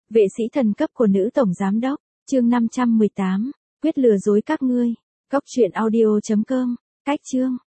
Vệ sĩ thần cấp của nữ tổng giám đốc, chương 518, quyết lừa dối các ngươi. Góc truyện audio.com, cách chương.